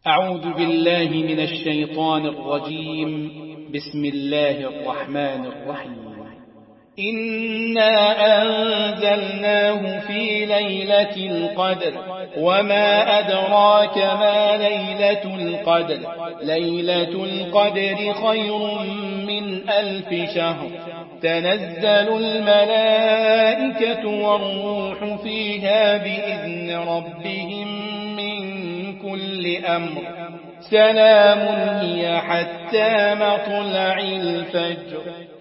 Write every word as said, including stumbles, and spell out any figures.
أعوذ بالله من الشيطان الرجيم. بسم الله الرحمن الرحيم. إنا أنزلناه في ليلة القدر وما أدراك ما ليلة القدر ليلة القدر خير من ألف شهر تنزل الملائكة والروح فيها بإذن ربهم كل أمر سلام هي حتى مطلع الفجر.